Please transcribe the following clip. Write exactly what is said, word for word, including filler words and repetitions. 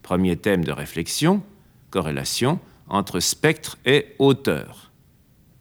Premier thème de réflexion, corrélation entre spectre et hauteur.